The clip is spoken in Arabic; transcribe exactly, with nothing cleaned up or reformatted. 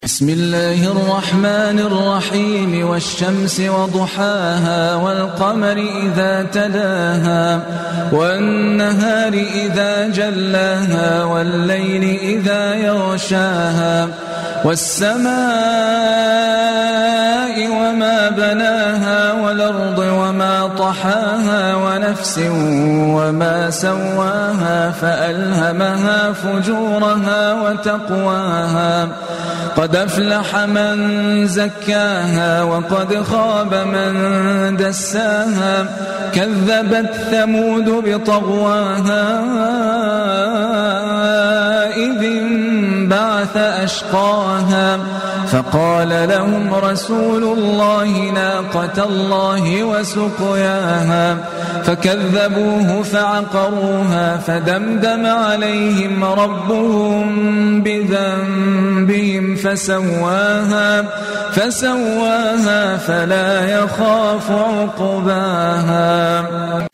بسم الله الرحمن الرحيم والشمس وضحاها والقمر إذا تلاها والنهار إذا جلاها والليل إذا يغشاها والسماء وما بناها والأرض وما طحاها ونفس وما سواها فألهمها فجورها وتقواها قد أفلح من زكاها وقد خاب من دساها كذبت ثمود بطغواها إذ انبعث أشقاها فقال لهم رسول الله ناقة الله وسقياها فكذبوه فعقروها فدمدم عليهم ربهم بذنبهم فسواها فسواها فلا يخاف عقباها.